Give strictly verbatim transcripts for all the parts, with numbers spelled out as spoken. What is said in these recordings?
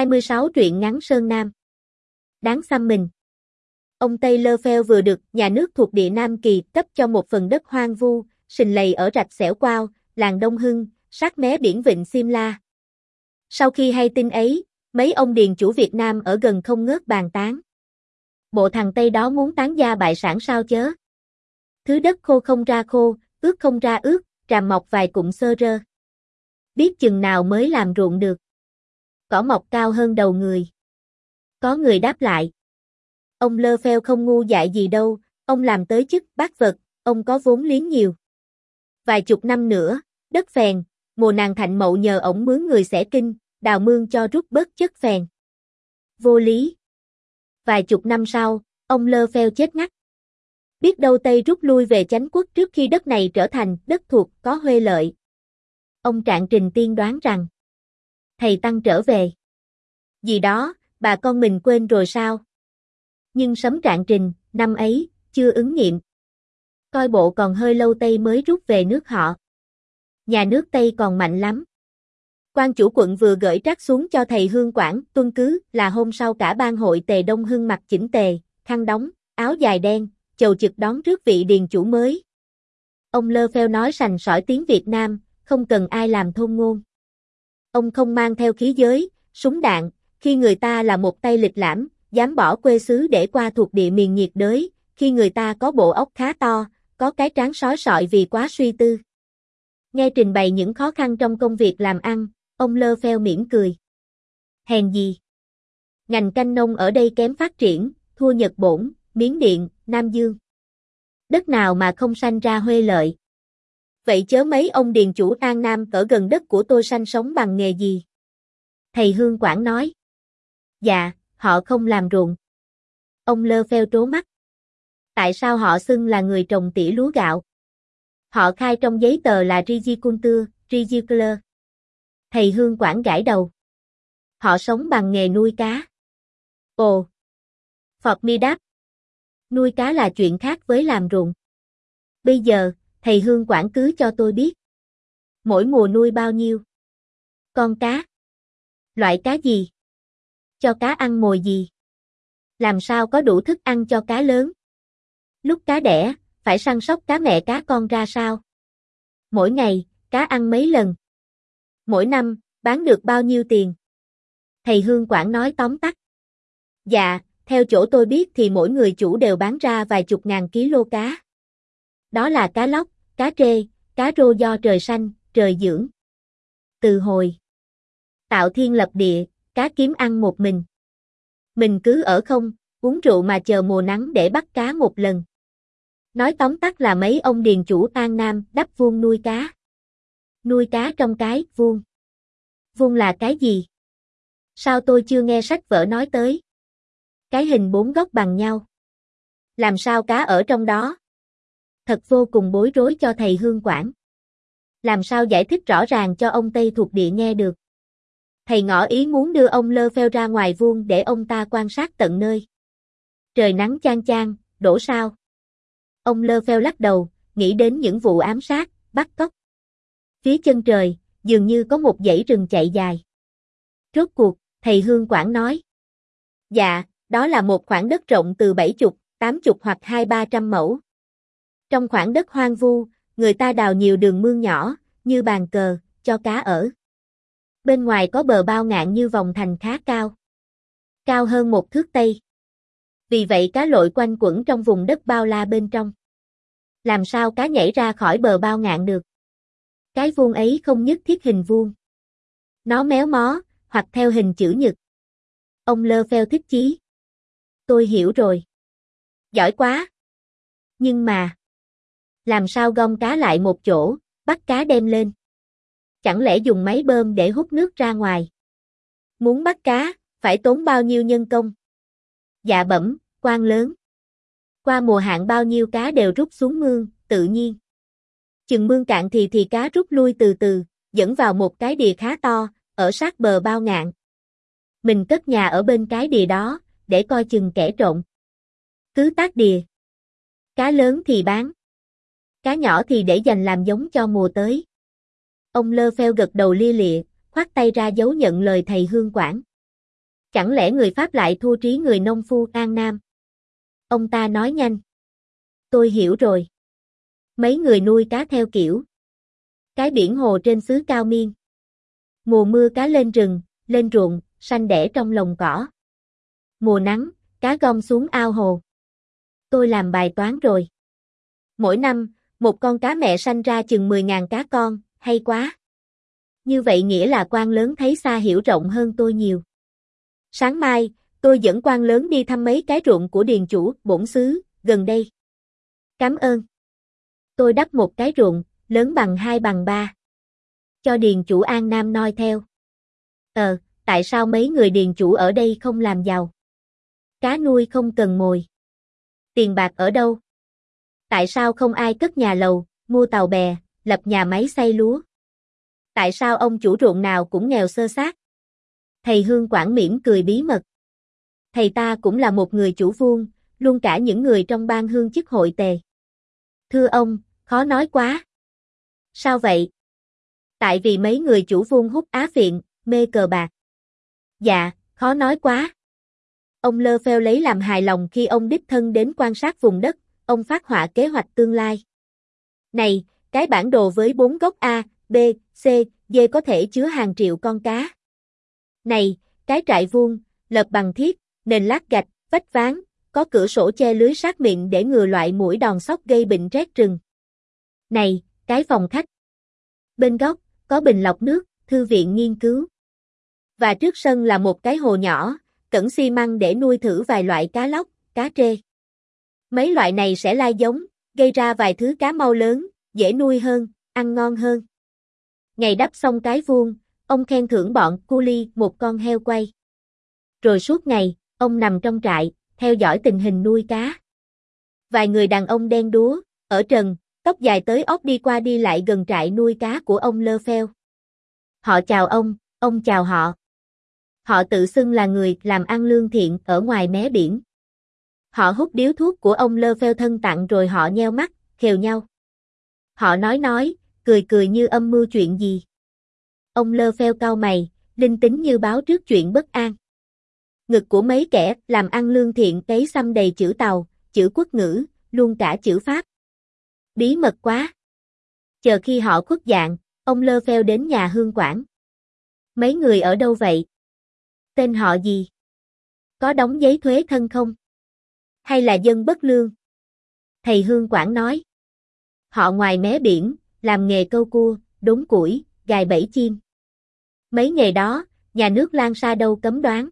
hai mươi sáu truyện ngắn Sơn Nam. Đáng xăm mình. Ông Taylor Fell vừa được nhà nước thuộc địa Nam Kỳ cấp cho một phần đất hoang vu, sình lầy ở rạch Xẻo Quao, làng Đông Hưng, sát mé biển Vịnh Simla. Sau khi hay tin ấy, mấy ông điền chủ Việt Nam ở gần không ngớt bàn tán. Bộ thằng Tây đó muốn tán gia bại sản sao chớ. Thứ đất khô không ra khô, ướt không ra ướt, tràm mọc vài cụm xơ rơ. Biết chừng nào mới làm ruộng được. Cỏ mọc cao hơn đầu người. Có người đáp lại. Ông Lơ Pheo không ngu dại gì đâu, ông làm tới chức bác vật, ông có vốn liếng nhiều. Vài chục năm nữa, đất phèn, mùa nàng Thạnh Mậu nhờ ổng mướn người xẻ kinh, đào mương cho rút bớt chất phèn. Vô lý. Vài chục năm sau, ông Lơ Pheo chết ngắt. Biết đâu Tây rút lui về Chánh Quốc trước khi đất này trở thành đất thuộc có Huê lợi. Ông Trạng Trình tiên đoán rằng thầy Tăng trở về. Gì đó, bà con mình quên rồi sao? Nhưng sấm Trạng Trình, năm ấy, chưa ứng nghiệm. Coi bộ còn hơi lâu Tây mới rút về nước họ. Nhà nước Tây còn mạnh lắm. Quan chủ quận vừa gửi trắc xuống cho thầy Hương Quảng, tuân cứ là hôm sau cả ban hội Tề Đông Hưng mặc chỉnh tề, khăn đóng, áo dài đen, chầu trực đón rước vị điền chủ mới. Ông Lơ Pheo nói sành sỏi tiếng Việt Nam, không cần ai làm thôn ngôn. Ông không mang theo khí giới, súng đạn, khi người ta là một tay lịch lãm, dám bỏ quê xứ để qua thuộc địa miền nhiệt đới, khi người ta có bộ óc khá to, có cái trán sói sọi vì quá suy tư. Nghe trình bày những khó khăn trong công việc làm ăn, ông Lơ Pheo mỉm cười. Hèn gì? Ngành canh nông ở đây kém phát triển, thua Nhật Bổn, Miến Điện, Nam Dương. Đất nào mà không sanh ra Huê lợi. Vậy chớ mấy ông điền chủ An Nam ở gần đất của tôi sanh sống bằng nghề gì? Thầy Hương Quảng nói. Dạ, họ không làm ruộng. Ông Lơ Pheo trố mắt. Tại sao họ xưng là người trồng tỉa lúa gạo? Họ khai trong giấy tờ là Rigiculture, Rigicular. Thầy Hương Quảng gãi đầu. Họ sống bằng nghề nuôi cá. Ồ. Phọt mi đáp. Nuôi cá là chuyện khác với làm ruộng. Bây giờ, thầy Hương Quảng cứ cho tôi biết. Mỗi mùa nuôi bao nhiêu? Con cá. Loại cá gì? Cho cá ăn mồi gì? Làm sao có đủ thức ăn cho cá lớn? Lúc cá đẻ, phải săn sóc cá mẹ cá con ra sao? Mỗi ngày, cá ăn mấy lần? Mỗi năm, bán được bao nhiêu tiền? Thầy Hương Quảng nói tóm tắt. Dạ, theo chỗ tôi biết thì mỗi người chủ đều bán ra vài chục ngàn ký-lô cá. Đó là cá lóc, cá trê, cá rô do trời xanh, trời dưỡng. Từ hồi tạo thiên lập địa, cá kiếm ăn một mình. Mình cứ ở không, uống rượu mà chờ mùa nắng để bắt cá một lần. Nói tóm tắt là mấy ông điền chủ An Nam đắp vuông nuôi cá. Nuôi cá trong cái vuông. Vuông là cái gì? Sao tôi chưa nghe sách vở nói tới? Cái hình bốn góc bằng nhau. Làm sao cá ở trong đó? Thật vô cùng bối rối cho thầy Hương Quảng. Làm sao giải thích rõ ràng cho ông Tây thuộc địa nghe được? Thầy ngỏ ý muốn đưa ông Lơ Pheo ra ngoài vuông để ông ta quan sát tận nơi. Trời nắng chang chang, đổ sao? Ông Lơ Pheo lắc đầu, nghĩ đến những vụ ám sát, bắt cóc. Phía chân trời, dường như có một dãy rừng chạy dài. Rốt cuộc, thầy Hương Quảng nói. Dạ, đó là một khoảng đất rộng từ bảy chục, tám chục hoặc hai ba trăm mẫu. Trong khoảng đất hoang vu, người ta đào nhiều đường mương nhỏ, như bàn cờ, cho cá ở. Bên ngoài có bờ bao ngạn như vòng thành khá cao. Cao hơn một thước tây. Vì vậy cá lội quanh quẩn trong vùng đất bao la bên trong. Làm sao cá nhảy ra khỏi bờ bao ngạn được? Cái vuông ấy không nhất thiết hình vuông. Nó méo mó, hoặc theo hình chữ nhật. Ông Lơ Pheo thích chí. Tôi hiểu rồi. Giỏi quá. Nhưng mà, làm sao gom cá lại một chỗ, bắt cá đem lên? Chẳng lẽ dùng máy bơm để hút nước ra ngoài? Muốn bắt cá, phải tốn bao nhiêu nhân công? Dạ bẩm, quan lớn. Qua mùa hạn bao nhiêu cá đều rút xuống mương, tự nhiên. Chừng mương cạn thì thì cá rút lui từ từ, dẫn vào một cái đìa khá to, ở sát bờ bao ngạn. Mình cất nhà ở bên cái đìa đó, để coi chừng kẻ trộm. Cứ tác đìa. Cá lớn thì bán. Cá nhỏ thì để dành làm giống cho mùa tới. Ông Lơ Pheo gật đầu lia lịa, khoát tay ra dấu nhận lời thầy Hương Quảng. Chẳng lẽ người Pháp lại thua trí người nông phu An Nam? Ông ta nói nhanh. Tôi hiểu rồi. Mấy người nuôi cá theo kiểu cái biển hồ trên xứ Cao Miên. Mùa mưa cá lên rừng, lên ruộng, sanh đẻ trong lồng cỏ. Mùa nắng, cá gom xuống ao hồ. Tôi làm bài toán rồi. Mỗi năm, một con cá mẹ sanh ra chừng mười nghìn cá con, hay quá. Như vậy nghĩa là quan lớn thấy xa hiểu rộng hơn tôi nhiều. Sáng mai, tôi dẫn quan lớn đi thăm mấy cái ruộng của điền chủ, bổn xứ, gần đây. Cảm ơn. Tôi đắp một cái ruộng, lớn bằng hai bằng ba. Cho điền chủ An Nam noi theo. Ờ, tại sao mấy người điền chủ ở đây không làm giàu? Cá nuôi không cần mồi. Tiền bạc ở đâu? Tại sao không ai cất nhà lầu, mua tàu bè, lập nhà máy xay lúa? Tại sao ông chủ ruộng nào cũng nghèo xơ xác? Thầy Hương Quảng mỉm cười bí mật. Thầy ta cũng là một người chủ vuông, luôn cả những người trong ban hương chức hội tề. Thưa ông, khó nói quá. Sao vậy? Tại vì mấy người chủ vuông hút á phiện, mê cờ bạc. Dạ, khó nói quá. Ông Lơ Pheo lấy làm hài lòng khi ông đích thân đến quan sát vùng đất, ông phát họa kế hoạch tương lai. Này, cái bản đồ với bốn góc A, B, C, D có thể chứa hàng triệu con cá. Này, cái trại vuông, lợp bằng thiết, nền lát gạch, vách ván, có cửa sổ che lưới sát miệng để ngừa loại muỗi đòn sóc gây bệnh rét rừng. Này, cái phòng khách. Bên góc, có bình lọc nước, thư viện nghiên cứu. Và trước sân là một cái hồ nhỏ, cẩn xi măng để nuôi thử vài loại cá lóc, cá trê. Mấy loại này sẽ lai giống, gây ra vài thứ cá mau lớn, dễ nuôi hơn, ăn ngon hơn. Ngày đắp xong cái vuông, ông khen thưởng bọn cu li một con heo quay. Rồi suốt ngày, ông nằm trong trại, theo dõi tình hình nuôi cá. Vài người đàn ông đen đúa, ở trần, tóc dài tới óc đi qua đi lại gần trại nuôi cá của ông Lơ Pheo. Họ chào ông, ông chào họ. Họ tự xưng là người làm ăn lương thiện ở ngoài mé biển. Họ hút điếu thuốc của ông Lơ Pheo thân tặng rồi họ nheo mắt, khều nhau. Họ nói nói, cười cười như âm mưu chuyện gì. Ông Lơ Pheo cau mày, linh tính như báo trước chuyện bất an. Ngực của mấy kẻ làm ăn lương thiện cấy xăm đầy chữ Tàu, chữ quốc ngữ, luôn cả chữ Pháp. Bí mật quá. Chờ khi họ khuất dạng, ông Lơ Pheo đến nhà Hương Quảng. Mấy người ở đâu vậy? Tên họ gì? Có đóng giấy thuế thân không? Hay là dân bất lương? Thầy Hương Quảng nói. Họ ngoài mé biển, làm nghề câu cua, đốn củi, gài bẫy chim. Mấy nghề đó, nhà nước Lan Sa đâu cấm đoán.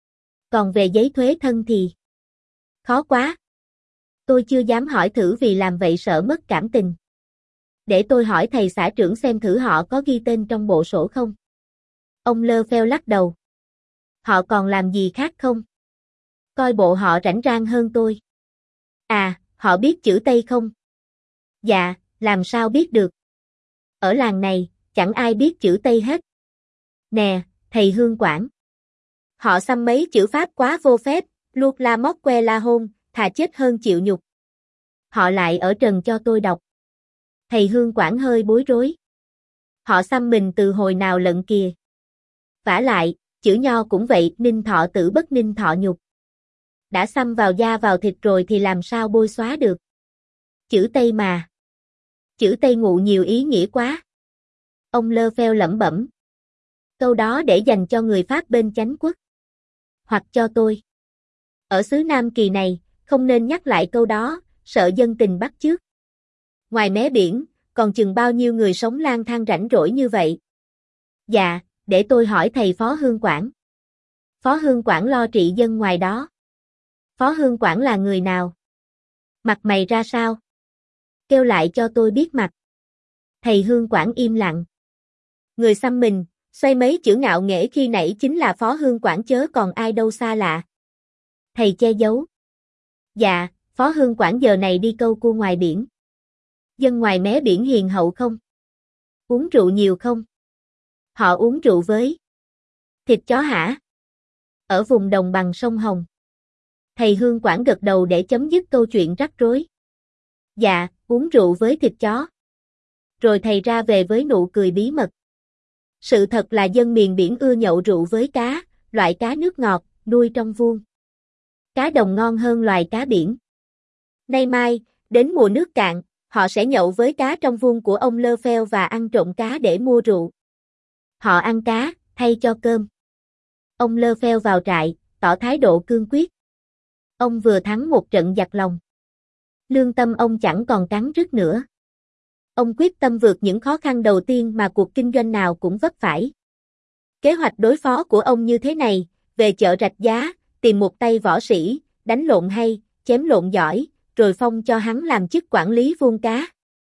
Còn về giấy thuế thân thì khó quá. Tôi chưa dám hỏi thử vì làm vậy sợ mất cảm tình. Để tôi hỏi thầy xã trưởng xem thử họ có ghi tên trong bộ sổ không. Ông Lơ Pheo lắc đầu. Họ còn làm gì khác không? Coi bộ họ rảnh rang hơn tôi. À, họ biết chữ Tây không? Dạ, làm sao biết được? Ở làng này, chẳng ai biết chữ Tây hết. Nè, thầy Hương Quảng. Họ xăm mấy chữ Pháp quá vô phép, luộc la móc que la hôn, thà chết hơn chịu nhục. Họ lại ở trần cho tôi đọc. Thầy Hương Quảng hơi bối rối. Họ xăm mình từ hồi nào lận kìa. Vả lại, chữ nho cũng vậy, ninh thọ tử bất ninh thọ nhục. Đã xăm vào da vào thịt rồi thì làm sao bôi xóa được. Chữ Tây mà. Chữ Tây ngụ nhiều ý nghĩa quá. Ông Lơ Pheo lẩm bẩm. Câu đó để dành cho người Pháp bên chánh quốc. Hoặc cho tôi. Ở xứ Nam Kỳ này, không nên nhắc lại câu đó, sợ dân tình bắt chước. Ngoài mé biển, còn chừng bao nhiêu người sống lang thang rảnh rỗi như vậy? Dạ, để tôi hỏi thầy Phó Hương Quảng. Phó Hương Quảng lo trị dân ngoài đó. Phó Hương Quảng là người nào? Mặt mày ra sao? Kêu lại cho tôi biết mặt. Thầy Hương Quảng im lặng. Người xăm mình, xoay mấy chữ ngạo nghễ khi nãy chính là Phó Hương Quảng chớ còn ai đâu xa lạ. Thầy che giấu. Dạ, Phó Hương Quảng giờ này đi câu cua ngoài biển. Dân ngoài mé biển hiền hậu không? Uống rượu nhiều không? Họ uống rượu với thịt chó hả? Ở vùng đồng bằng sông Hồng. Thầy Hương Quảng gật đầu để chấm dứt câu chuyện rắc rối. Dạ, uống rượu với thịt chó. Rồi thầy ra về với nụ cười bí mật. Sự thật là dân miền biển ưa nhậu rượu với cá, loại cá nước ngọt, nuôi trong vuông. Cá đồng ngon hơn loài cá biển. Nay mai, đến mùa nước cạn, họ sẽ nhậu với cá trong vuông của ông Lơ Pheo và ăn trộm cá để mua rượu. Họ ăn cá, thay cho cơm. Ông Lơ Pheo vào trại, tỏ thái độ cương quyết. Ông vừa thắng một trận giặt lòng. Lương tâm ông chẳng còn cắn rứt nữa. Ông quyết tâm vượt những khó khăn đầu tiên mà cuộc kinh doanh nào cũng vấp phải. Kế hoạch đối phó của ông như thế này, về chợ Rạch Giá, tìm một tay võ sĩ, đánh lộn hay, chém lộn giỏi, rồi phong cho hắn làm chức quản lý vuông cá.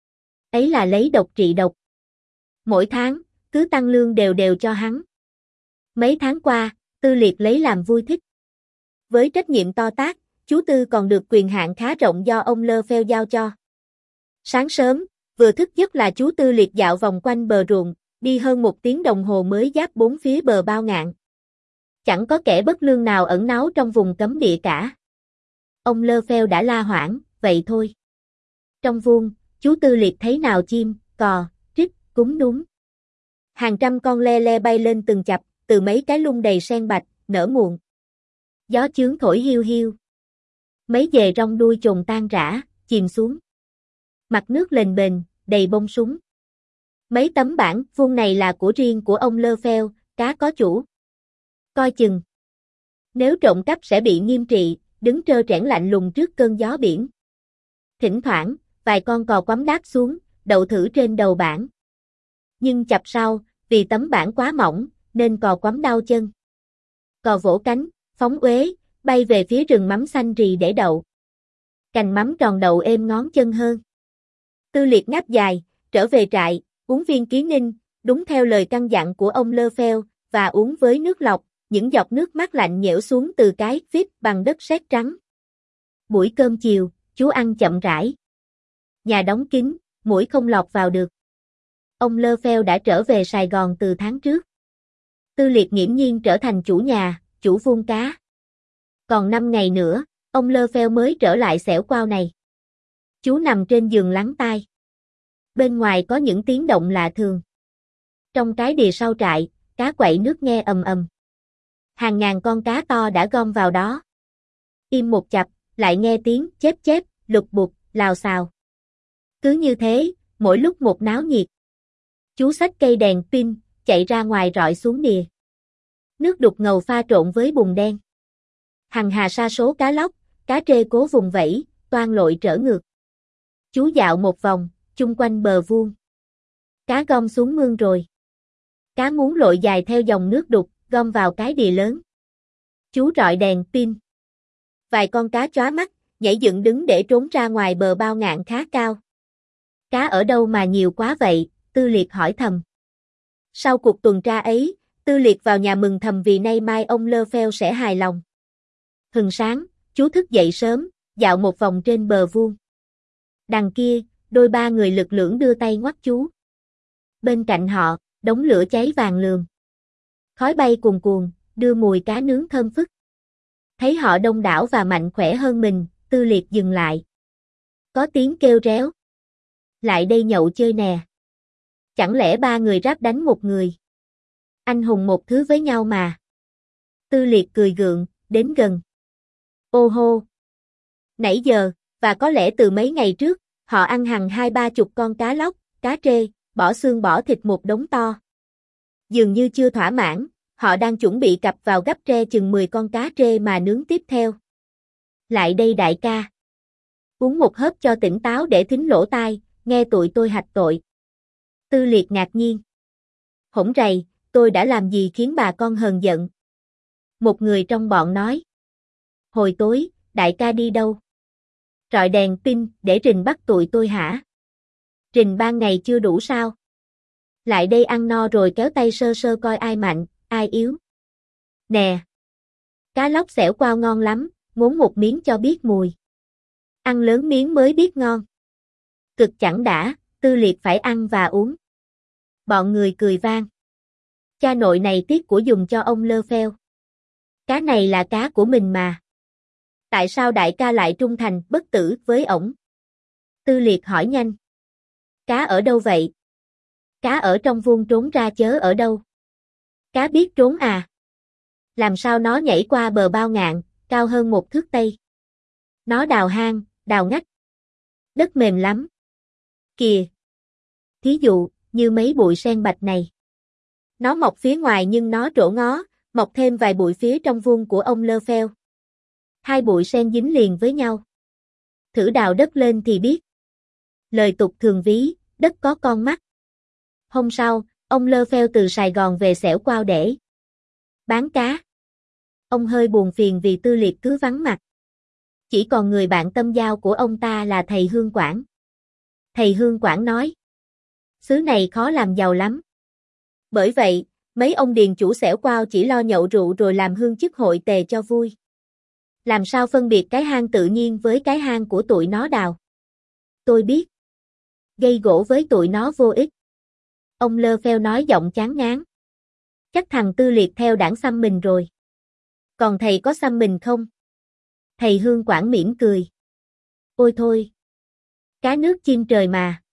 Ấy là lấy độc trị độc. Mỗi tháng, cứ tăng lương đều đều cho hắn. Mấy tháng qua, Tư Liệt lấy làm vui thích. Với trách nhiệm to tát, chú Tư còn được quyền hạn khá rộng do ông Lơ Pheo giao cho. Sáng sớm, vừa thức giấc là chú Tư Liệt dạo vòng quanh bờ ruộng, đi hơn một tiếng đồng hồ mới giáp bốn phía bờ bao ngạn. Chẳng có kẻ bất lương nào ẩn náu trong vùng cấm địa cả. Ông Lơ Pheo đã la hoảng, vậy thôi. Trong vuông, chú Tư Liệt thấy nào chim, cò, trích, cúng núm. Hàng trăm con le le bay lên từng chập, từ mấy cái lung đầy sen bạch, nở muộn. Gió chướng thổi hiu hiu. Mấy dề rong đuôi chồn tan rã, chìm xuống. Mặt nước lềnh bềnh, đầy bông súng. Mấy tấm bảng vuông này là của riêng của ông Lơ Pheo, cá có chủ. Coi chừng. Nếu trộm cắp sẽ bị nghiêm trị, đứng trơ trẽn lạnh lùng trước cơn gió biển. Thỉnh thoảng, vài con cò quắm đáp xuống, đậu thử trên đầu bảng. Nhưng chập sau, vì tấm bảng quá mỏng, nên cò quắm đau chân. Cò vỗ cánh, phóng uế, bay về phía rừng mắm xanh rì để đậu. Cành mắm tròn đậu êm ngón chân hơn. Tư Liệt ngáp dài, trở về trại, uống viên ký ninh, đúng theo lời căn dặn của ông Lơ Pheo, và uống với nước lọc, những giọt nước mát lạnh nhễu xuống từ cái vít bằng đất sét trắng. Buổi cơm chiều, chú ăn chậm rãi. Nhà đóng kín, muỗi không lọt vào được. Ông Lơ Pheo đã trở về Sài Gòn từ tháng trước. Tư Liệt nghiễm nhiên trở thành chủ nhà, chủ vuông cá. Còn năm ngày nữa, ông Lơ Pheo mới trở lại xẻo quao này. Chú nằm trên giường lắng tai. Bên ngoài có những tiếng động lạ thường. Trong cái đìa sau trại, cá quậy nước nghe ầm ầm. Hàng ngàn con cá to đã gom vào đó. Im một chập, lại nghe tiếng chép chép, lục bục, lào xào. Cứ như thế, mỗi lúc một náo nhiệt. Chú xách cây đèn pin, chạy ra ngoài rọi xuống đìa. Nước đục ngầu pha trộn với bùn đen. Hằng hà sa số cá lóc, cá trê cố vùng vẫy, toan lội trở ngược. Chú dạo một vòng, chung quanh bờ vuông. Cá gom xuống mương rồi. Cá muốn lội dài theo dòng nước đục, gom vào cái đìa lớn. Chú rọi đèn pin. Vài con cá chóa mắt, nhảy dựng đứng để trốn ra ngoài bờ bao ngạn khá cao. Cá ở đâu mà nhiều quá vậy? Tư Liệt hỏi thầm. Sau cuộc tuần tra ấy, Tư Liệt vào nhà mừng thầm vì nay mai ông Lơ Pheo sẽ hài lòng. Hừng sáng, chú thức dậy sớm, dạo một vòng trên bờ vuông. Đằng kia, đôi ba người lực lưỡng đưa tay ngoắt chú. Bên cạnh họ, đống lửa cháy vàng lườm. Khói bay cuồn cuồn, đưa mùi cá nướng thơm phức. Thấy họ đông đảo và mạnh khỏe hơn mình, Tư Liệt dừng lại. Có tiếng kêu réo. Lại đây nhậu chơi nè. Chẳng lẽ ba người ráp đánh một người? Anh hùng một thứ với nhau mà. Tư Liệt cười gượng, đến gần. Ô hô. Nãy giờ, và có lẽ từ mấy ngày trước, họ ăn hằng hai ba chục con cá lóc, cá trê, bỏ xương bỏ thịt một đống to. Dường như chưa thỏa mãn, họ đang chuẩn bị cặp vào gắp tre chừng mười con cá trê mà nướng tiếp theo. Lại đây đại ca. Uống một hớp cho tỉnh táo để thính lỗ tai, nghe tụi tôi hạch tội. Tư Liệt ngạc nhiên. Hỗn rầy, tôi đã làm gì khiến bà con hờn giận? Một người trong bọn nói. Hồi tối, đại ca đi đâu? Rọi đèn pin để Rình bắt tụi tôi hả? Rình ban ngày chưa đủ sao? Lại đây ăn no rồi kéo tay sơ sơ coi ai mạnh, ai yếu. Nè! Cá lóc xẻo quao ngon lắm, muốn một miếng cho biết mùi. Ăn lớn miếng mới biết ngon. Cực chẳng đã, Tư Liệt phải ăn và uống. Bọn người cười vang. Cha nội này tiếc của dùng cho ông Lơ Pheo. Cá này là cá của mình mà. Tại sao đại ca lại trung thành bất tử với ổng? Tư Liệt hỏi nhanh. Cá ở đâu vậy? Cá ở trong vuông trốn ra chớ ở đâu? Cá biết trốn à? Làm sao nó nhảy qua bờ bao ngạn, cao hơn một thước tây. Nó đào hang, đào ngách. Đất mềm lắm. Kìa. Thí dụ, như mấy bụi sen bạch này. Nó mọc phía ngoài nhưng nó trổ ngó, mọc thêm vài bụi phía trong vuông của ông Lơ Pheo. Hai bụi sen dính liền với nhau. Thử đào đất lên thì biết. Lời tục thường ví, đất có con mắt. Hôm sau, ông Lơ Pheo từ Sài Gòn về Xẻo Quao để bán cá. Ông hơi buồn phiền vì Tư Liệt cứ vắng mặt. Chỉ còn người bạn tâm giao của ông ta là thầy Hương Quảng. Thầy Hương Quảng nói, xứ này khó làm giàu lắm. Bởi vậy, mấy ông điền chủ Xẻo Quao chỉ lo nhậu rượu rồi làm hương chức hội tề cho vui. Làm sao phân biệt cái hang tự nhiên với cái hang của tụi nó đào? Tôi biết. Gây gổ với tụi nó vô ích. Ông Lơ Pheo nói giọng chán ngán. Chắc thằng Tư Liệt theo đảng xăm mình rồi. Còn thầy có xăm mình không? Thầy Hương Quảng mỉm cười. Ôi thôi. Cá nước chim trời mà.